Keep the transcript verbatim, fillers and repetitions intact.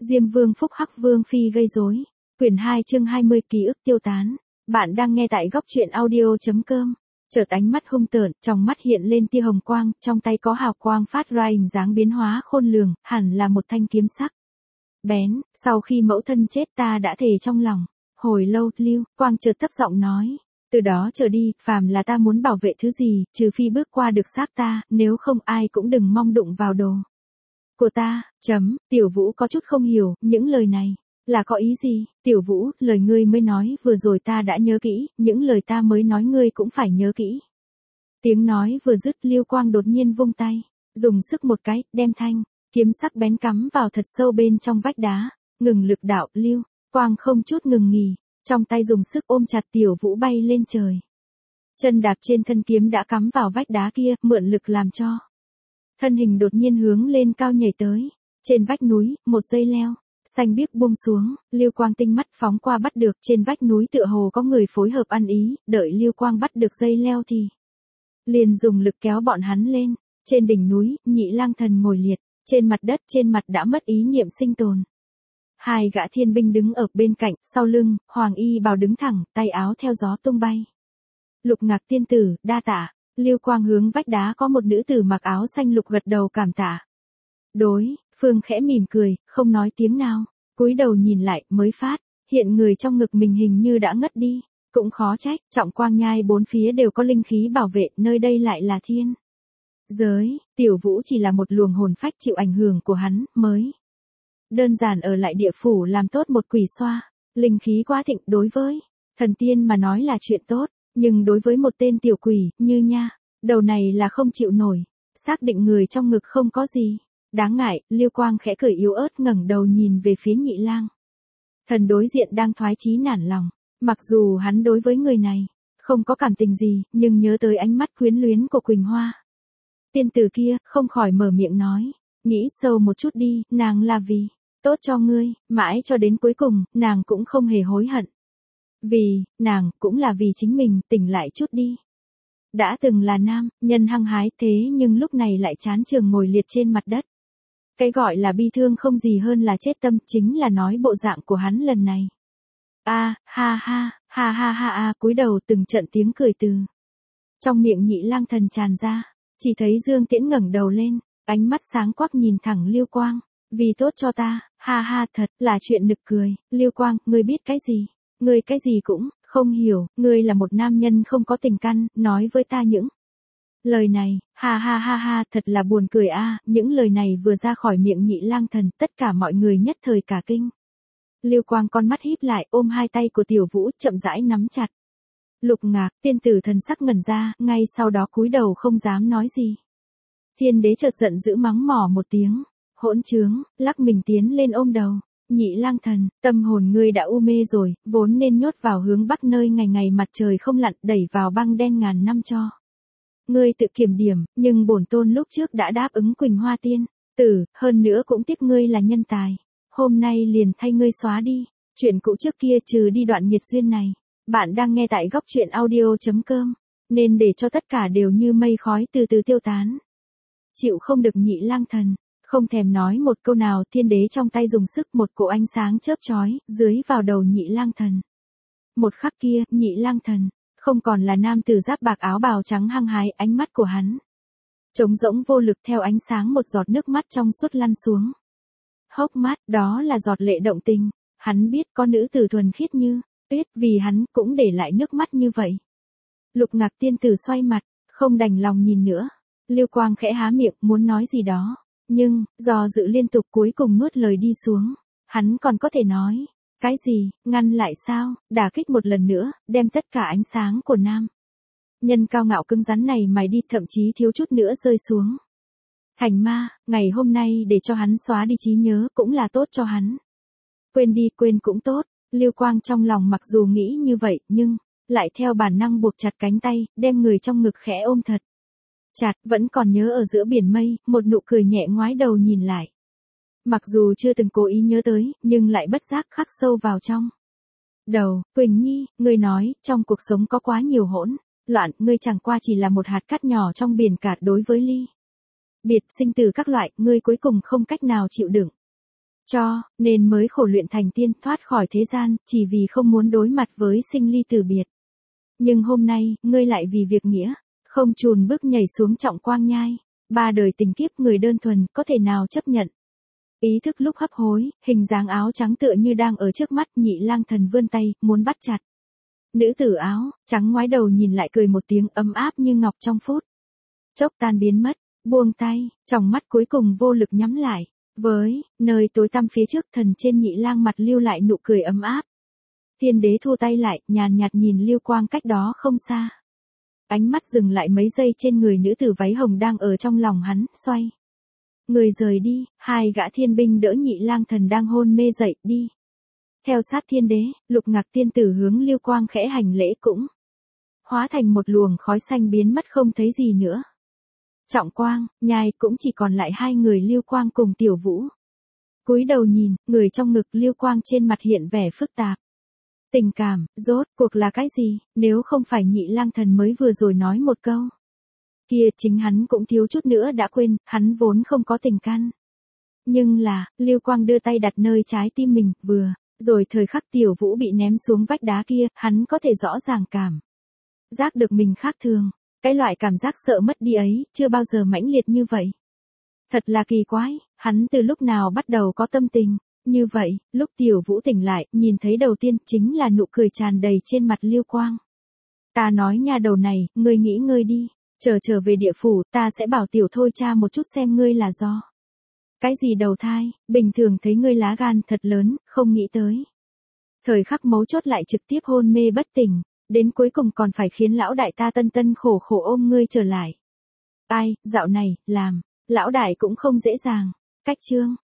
Diêm Vương phúc hắc Vương phi gây rối. Quyển hai chương hai mươi ký ức tiêu tán. Bạn đang nghe tại góc truyện audio.com. Chợt ánh mắt hung tợn, trong mắt hiện lên tia hồng quang, trong tay có hào quang phát ra hình dáng biến hóa khôn lường, hẳn là một thanh kiếm sắc. Bén, sau khi mẫu thân chết ta đã thề trong lòng. Hồi lâu, Lưu Quang chợt thấp giọng nói. Từ đó trở đi, phàm là ta muốn bảo vệ thứ gì, trừ phi bước qua được xác ta, nếu không ai cũng đừng mong đụng vào đồ của ta. Chấm, Tiểu Vũ có chút không hiểu, những lời này là có ý gì? Tiểu Vũ, lời ngươi mới nói vừa rồi ta đã nhớ kỹ, những lời ta mới nói ngươi cũng phải nhớ kỹ. Tiếng nói vừa dứt, Lưu Quang đột nhiên vung tay, dùng sức một cái, đem thanh kiếm sắc bén cắm vào thật sâu bên trong vách đá, ngừng lực đạo. Lưu Quang không chút ngừng nghỉ, trong tay dùng sức ôm chặt Tiểu Vũ bay lên trời. Chân đạp trên thân kiếm đã cắm vào vách đá kia, mượn lực làm cho thân hình đột nhiên hướng lên cao nhảy tới. Trên vách núi, một dây leo xanh biếc buông xuống, Lưu Quang tinh mắt phóng qua bắt được. Trên vách núi tựa hồ có người phối hợp ăn ý, đợi Lưu Quang bắt được dây leo thì liền dùng lực kéo bọn hắn lên. Trên đỉnh núi, Nhị Lang Thần ngồi liệt trên mặt đất, trên mặt đã mất ý niệm sinh tồn. Hai gã thiên binh đứng ở bên cạnh, sau lưng, hoàng y bào đứng thẳng, tay áo theo gió tung bay. Lục Ngạc tiên tử, đa tạ. Lưu Quang hướng vách đá có một nữ tử mặc áo xanh lục gật đầu cảm tạ. Đối phương khẽ mỉm cười, không nói tiếng nào, cúi đầu nhìn lại, mới phát hiện người trong ngực mình hình như đã ngất đi. Cũng khó trách, trọng quang nhai bốn phía đều có linh khí bảo vệ, nơi đây lại là thiên giới. Tiểu Vũ chỉ là một luồng hồn phách chịu ảnh hưởng của hắn, mới đơn giản ở lại địa phủ làm tốt một quỷ xoa. Linh khí quá thịnh, đối với thần tiên mà nói là chuyện tốt, nhưng đối với một tên tiểu quỷ như nha đầu này là không chịu nổi. Xác định người trong ngực không có gì đáng ngại, Lưu Quang khẽ cười yếu ớt, ngẩng đầu nhìn về phía Nhị Lang Thần đối diện đang thoái chí nản lòng. Mặc dù hắn đối với người này không có cảm tình gì, nhưng nhớ tới ánh mắt quyến luyến của Quỳnh Hoa tiên tử kia, không khỏi mở miệng nói. Nghĩ sâu một chút đi, nàng là vì tốt cho ngươi, mãi cho đến cuối cùng, nàng cũng không hề hối hận. Vì, nàng, cũng là vì chính mình, tỉnh lại chút đi. Đã từng là nam nhân hăng hái, thế nhưng lúc này lại chán chường ngồi liệt trên mặt đất. Cái gọi là bi thương không gì hơn là chết tâm, chính là nói bộ dạng của hắn lần này. A, ha ha, ha ha ha a, cúi đầu từng trận tiếng cười từ trong miệng Nhị Lang Thần tràn ra. Chỉ thấy Dương Tiễn ngẩng đầu lên, ánh mắt sáng quắc nhìn thẳng Lưu Quang. Vì tốt cho ta, ha ha, thật là chuyện nực cười. Lưu Quang, ngươi biết cái gì? Ngươi cái gì cũng không hiểu, ngươi là một nam nhân không có tình căn, nói với ta những lời này, ha ha ha ha, thật là buồn cười a. Những lời này vừa ra khỏi miệng Nhị Lang Thần, tất cả mọi người nhất thời cả kinh. Lưu Quang con mắt híp lại, ôm hai tay của Tiểu Vũ, chậm rãi nắm chặt. Lục Ngạc tiên tử thần sắc ngẩn ra, ngay sau đó cúi đầu không dám nói gì. Thiên đế chợt giận dữ mắng mỏ một tiếng, hỗn trướng, lắc mình tiến lên ôm đầu. Nhị Lang Thần, tâm hồn ngươi đã u mê rồi, vốn nên nhốt vào hướng bắc nơi ngày ngày mặt trời không lặn, đẩy vào băng đen ngàn năm cho ngươi tự kiểm điểm, nhưng bổn tôn lúc trước đã đáp ứng Quỳnh Hoa tiên tử, hơn nữa cũng tiếc ngươi là nhân tài, hôm nay liền thay ngươi xóa đi chuyện cũ trước kia, trừ đi đoạn nghiệt duyên này. Bạn đang nghe tại góc truyện audio.com, nên để cho tất cả đều như mây khói từ từ tiêu tán. Chịu không được Nhị Lang Thần không thèm nói một câu nào, thiên đế trong tay dùng sức, một cỗ ánh sáng chớp chói dưới vào đầu Nhị Lang Thần. Một khắc kia, Nhị Lang Thần không còn là nam tử giáp bạc áo bào trắng hăng hái, ánh mắt của hắn trống rỗng vô lực, theo ánh sáng một giọt nước mắt trong suốt lăn xuống hốc mắt, đó là giọt lệ động tình. Hắn biết có nữ tử thuần khiết như tuyết vì hắn cũng để lại nước mắt như vậy. Lục Ngạc tiên tử xoay mặt, không đành lòng nhìn nữa. Lưu Quang khẽ há miệng muốn nói gì đó, nhưng do dự liên tục cuối cùng nuốt lời đi xuống. Hắn còn có thể nói cái gì, ngăn lại sao? Đả kích một lần nữa, đem tất cả ánh sáng của nam nhân cao ngạo cứng rắn này mài đi, thậm chí thiếu chút nữa rơi xuống thành ma. Ngày hôm nay để cho hắn xóa đi trí nhớ cũng là tốt cho hắn. Quên đi, quên cũng tốt. Lưu Quang trong lòng mặc dù nghĩ như vậy, nhưng lại theo bản năng buộc chặt cánh tay, đem người trong ngực khẽ ôm thật chặt. Vẫn còn nhớ ở giữa biển mây, một nụ cười nhẹ ngoái đầu nhìn lại. Mặc dù chưa từng cố ý nhớ tới, nhưng lại bất giác khắc sâu vào trong đầu. Quỳnh Nhi, ngươi nói, trong cuộc sống có quá nhiều hỗn loạn, ngươi chẳng qua chỉ là một hạt cát nhỏ trong biển cả. Đối với ly biệt sinh tử các loại, ngươi cuối cùng không cách nào chịu đựng. cho, nên mới khổ luyện thành tiên thoát khỏi thế gian, chỉ vì không muốn đối mặt với sinh ly tử biệt. Nhưng hôm nay, ngươi lại vì việc nghĩa, không chùn bước nhảy xuống trọng quang nhai. Ba đời tình kiếp người đơn thuần, có thể nào chấp nhận. Ý thức lúc hấp hối, hình dáng áo trắng tựa như đang ở trước mắt, Nhị Lang Thần vươn tay, muốn bắt chặt. Nữ tử áo trắng ngoái đầu nhìn lại cười một tiếng ấm áp như ngọc trong phút chốc tan biến mất, buông tay, tròng mắt cuối cùng vô lực nhắm lại. Với nơi tối tăm phía trước, thần trên Nhị Lang mặt lưu lại nụ cười ấm áp. Thiên đế thu tay lại, nhàn nhạt nhìn lưu quang cách đó không xa. Ánh mắt dừng lại mấy giây trên người nữ tử váy hồng đang ở trong lòng hắn, xoay. Người rời đi, hai gã thiên binh đỡ Nhị Lang Thần đang hôn mê dậy, đi. Theo sát thiên đế, Lục Ngạc tiên tử hướng lưu quang khẽ hành lễ cũng hóa thành một luồng khói xanh biến mất không thấy gì nữa. Trọng quang, nhai cũng chỉ còn lại hai người lưu quang cùng Tiểu Vũ. Cúi đầu nhìn, người trong ngực lưu quang trên mặt hiện vẻ phức tạp. Tình cảm, rốt cuộc là cái gì, nếu không phải Nhị Lang Thần mới vừa rồi nói một câu. Kia chính hắn cũng thiếu chút nữa đã quên, hắn vốn không có tình căn. Nhưng là, lưu quang đưa tay đặt nơi trái tim mình, vừa, rồi thời khắc Tiểu Vũ bị ném xuống vách đá kia, hắn có thể rõ ràng cảm giác được mình khác thường. Cái loại cảm giác sợ mất đi ấy, chưa bao giờ mãnh liệt như vậy. Thật là kỳ quái, hắn từ lúc nào bắt đầu có tâm tình như vậy. Lúc Tiểu Vũ tỉnh lại, nhìn thấy đầu tiên chính là nụ cười tràn đầy trên mặt lưu quang. Ta nói nha đầu này, ngươi nghĩ ngơi đi, chờ trở về địa phủ, ta sẽ bảo Tiểu Thôi cha một chút xem ngươi là do cái gì đầu thai, bình thường thấy ngươi lá gan thật lớn, không nghĩ tới. Thời khắc mấu chốt lại trực tiếp hôn mê bất tỉnh, đến cuối cùng còn phải khiến lão đại ta tân tân khổ khổ ôm ngươi trở lại. Ai, dạo này, làm, lão đại cũng không dễ dàng. Cách chương